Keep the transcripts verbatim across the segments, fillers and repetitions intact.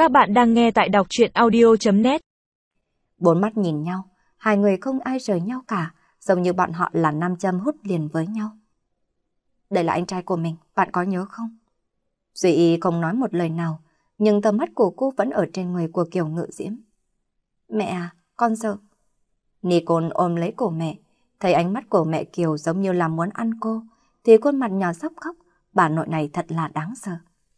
Các bạn đang nghe tại đọc truyện audio chấm net. Bốn mắt nhìn nhau, hai người không ai rời nhau cả, giống như bọn họ là nam châm hút liền với nhau. Đây là anh trai của mình, bạn có nhớ không? Duy Y không nói một lời nào, nhưng tầm mắt của cô vẫn ở trên người của Kiều Ngự Diễm. Mẹ à, con sợ. Nicole ôm lấy cổ mẹ, thấy ánh mắt của mẹ Kiều giống như là muốn ăn cô, thì khuôn mặt nhỏ sắp khóc, bà nội này thật là đáng sợ.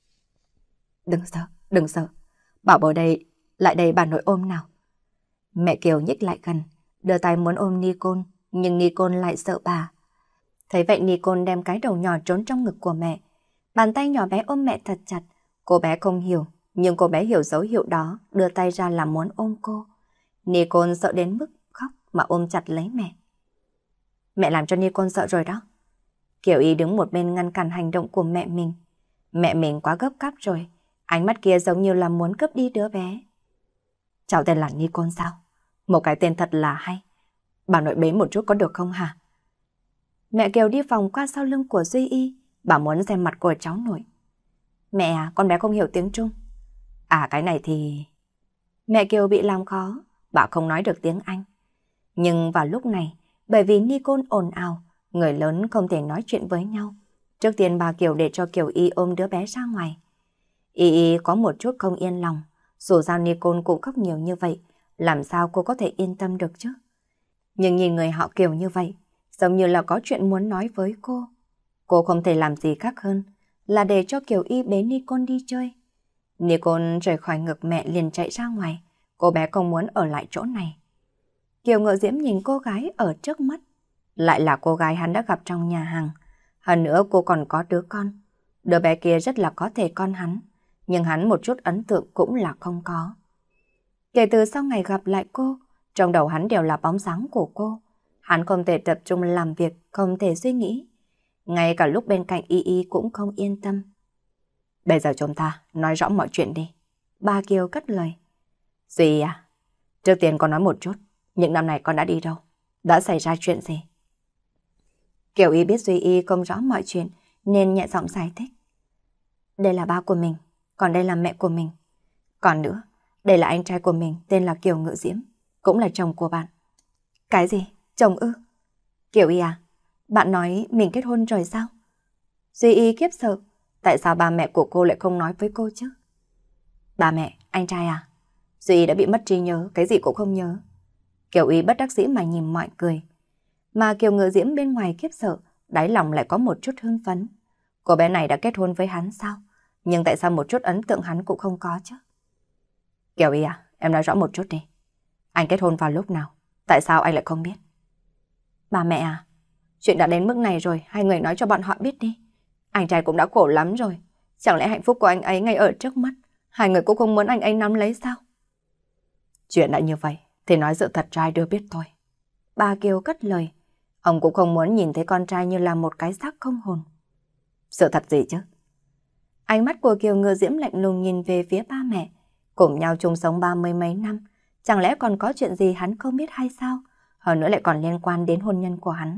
Đừng sợ, đừng sợ. Bảo bối đây, lại đây bà nội ôm nào. Mẹ Kiều nhích lại gần, đưa tay muốn ôm Nicole, nhưng Nicole lại sợ bà. Thấy vậy Nicole đem cái đầu nhỏ trốn trong ngực của mẹ. Bàn tay nhỏ bé ôm mẹ thật chặt. Cô bé không hiểu, nhưng cô bé hiểu dấu hiệu đó, đưa tay ra là muốn ôm cô. Nicole sợ đến mức khóc mà ôm chặt lấy mẹ. Mẹ làm cho Nicole sợ rồi đó. Kiều Y đứng một bên ngăn cản hành động của mẹ mình. Mẹ mình quá gấp gáp rồi, ánh mắt kia giống như là muốn cướp đi đứa bé. Cháu tên là Nicole sao? Một cái tên thật là hay. Bà nội bế một chút có được không hả? Mẹ Kiều đi vòng qua sau lưng của Duy Y, bà muốn xem mặt của cháu nội. Mẹ à, con bé không hiểu tiếng Trung. À cái này thì... Mẹ Kiều bị làm khó, bà không nói được tiếng Anh. Nhưng vào lúc này, bởi vì Nicole ồn ào, người lớn không thể nói chuyện với nhau. Trước tiên bà Kiều để cho Kiều Y ôm đứa bé ra ngoài. Y Y có một chút không yên lòng, dù sao Nicole cũng khóc nhiều như vậy, làm sao cô có thể yên tâm được chứ? Nhưng nhìn người họ Kiều như vậy, giống như là có chuyện muốn nói với cô. Cô không thể làm gì khác hơn là để cho Kiều Y bế Nicole đi chơi. Nicole rời khỏi ngực mẹ liền chạy ra ngoài, cô bé không muốn ở lại chỗ này. Kiều Ngự Diễm nhìn cô gái ở trước mắt, lại là cô gái hắn đã gặp trong nhà hàng. Hơn nữa cô còn có đứa con. Đứa bé kia rất là có thể con hắn, nhưng hắn một chút ấn tượng cũng là không có. Kể từ sau ngày gặp lại cô, trong đầu hắn đều là bóng dáng của cô. Hắn không thể tập trung làm việc, không thể suy nghĩ. Ngay cả lúc bên cạnh Y Y cũng không yên tâm. Bây giờ chúng ta nói rõ mọi chuyện đi. Ba Kiều cất lời. Duy à, trước tiên con nói một chút, những năm này con đã đi đâu? Đã xảy ra chuyện gì? Kiều Y biết Duy Y không rõ mọi chuyện nên nhẹ giọng giải thích. Đây là ba của mình, còn đây là mẹ của mình. Còn nữa, đây là anh trai của mình tên là Kiều Ngự Diễm, cũng là chồng của bạn. Cái gì? Chồng ư? Kiều Y à, bạn nói mình kết hôn rồi sao? Duy Y khiếp sợ, tại sao ba mẹ của cô lại không nói với cô chứ? Ba mẹ, anh trai à? Duy Y đã bị mất trí nhớ, cái gì cũng không nhớ. Kiều Y bất đắc dĩ mà nhìn mọi người. Mà Kiều Ngự Diễm bên ngoài khiếp sợ, đáy lòng lại có một chút hưng phấn. Cô bé này đã kết hôn với hắn sao? Nhưng tại sao một chút ấn tượng hắn cũng không có chứ? Kiều Y à, em nói rõ một chút đi. Anh kết hôn vào lúc nào? Tại sao anh lại không biết? Bà mẹ à, chuyện đã đến mức này rồi, hai người nói cho bọn họ biết đi. Anh trai cũng đã khổ lắm rồi. Chẳng lẽ hạnh phúc của anh ấy ngay ở trước mắt, hai người cũng không muốn anh ấy nắm lấy sao? Chuyện đã như vậy, thì nói sự thật trai đưa biết thôi. Bà Kiều cất lời. Ông cũng không muốn nhìn thấy con trai như là một cái xác không hồn. Sự thật gì chứ? Ánh mắt của Kiều Ngự Diễm lạnh lùng nhìn về phía ba mẹ. Cùng nhau chung sống ba mươi mấy năm, chẳng lẽ còn có chuyện gì hắn không biết hay sao? Hơn nữa lại còn liên quan đến hôn nhân của hắn.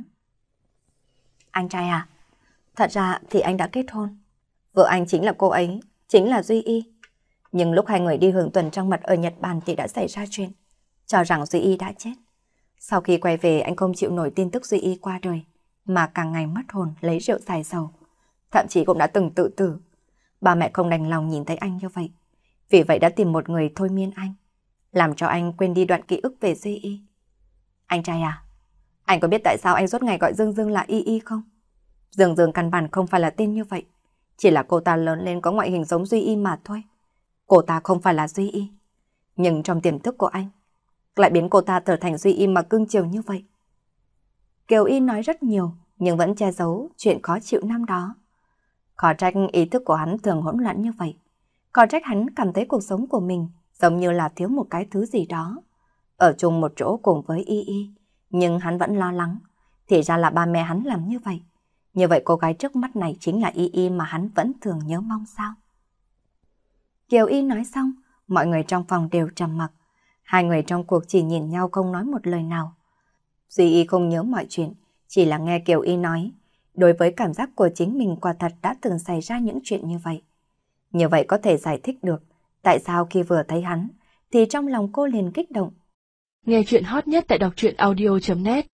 Anh trai à, thật ra thì anh đã kết hôn. Vợ anh chính là cô ấy, chính là Duy Y. Nhưng lúc hai người đi hưởng tuần trăng mật ở Nhật Bản thì đã xảy ra chuyện, cho rằng Duy Y đã chết. Sau khi quay về anh không chịu nổi tin tức Duy Y qua đời, mà càng ngày mất hồn lấy rượu xài dầu. Thậm chí cũng đã từng tự tử. Ba mẹ không đành lòng nhìn thấy anh như vậy. Vì vậy đã tìm một người thôi miên anh, làm cho anh quên đi đoạn ký ức về Duy Y. Anh trai à, anh có biết tại sao anh suốt ngày gọi Dương Dương là Y Y không? Dương Dương căn bản không phải là tên như vậy. Chỉ là cô ta lớn lên có ngoại hình giống Duy Y mà thôi. Cô ta không phải là Duy Y. Nhưng trong tiềm thức của anh lại biến cô ta trở thành Duy Y mà cưng chiều như vậy. Kiều Y nói rất nhiều, nhưng vẫn che giấu chuyện khó chịu năm đó. Khó trách ý thức của hắn thường hỗn loạn như vậy. Khó trách hắn cảm thấy cuộc sống của mình giống như là thiếu một cái thứ gì đó. Ở chung một chỗ cùng với Y Y, nhưng hắn vẫn lo lắng. Thì ra là ba mẹ hắn làm như vậy. Như vậy cô gái trước mắt này chính là Y Y mà hắn vẫn thường nhớ mong sao? Kiều Y nói xong, mọi người trong phòng đều trầm mặc. Hai người trong cuộc chỉ nhìn nhau không nói một lời nào. Duy Y không nhớ mọi chuyện, chỉ là nghe Kiều Y nói. Đối với cảm giác của chính mình quả thật đã từng xảy ra những chuyện như vậy. Như vậy có thể giải thích được Tại sao khi vừa thấy hắn, thì trong lòng cô liền kích động. Nghe chuyện hot nhất tại đọc truyện audio chấm net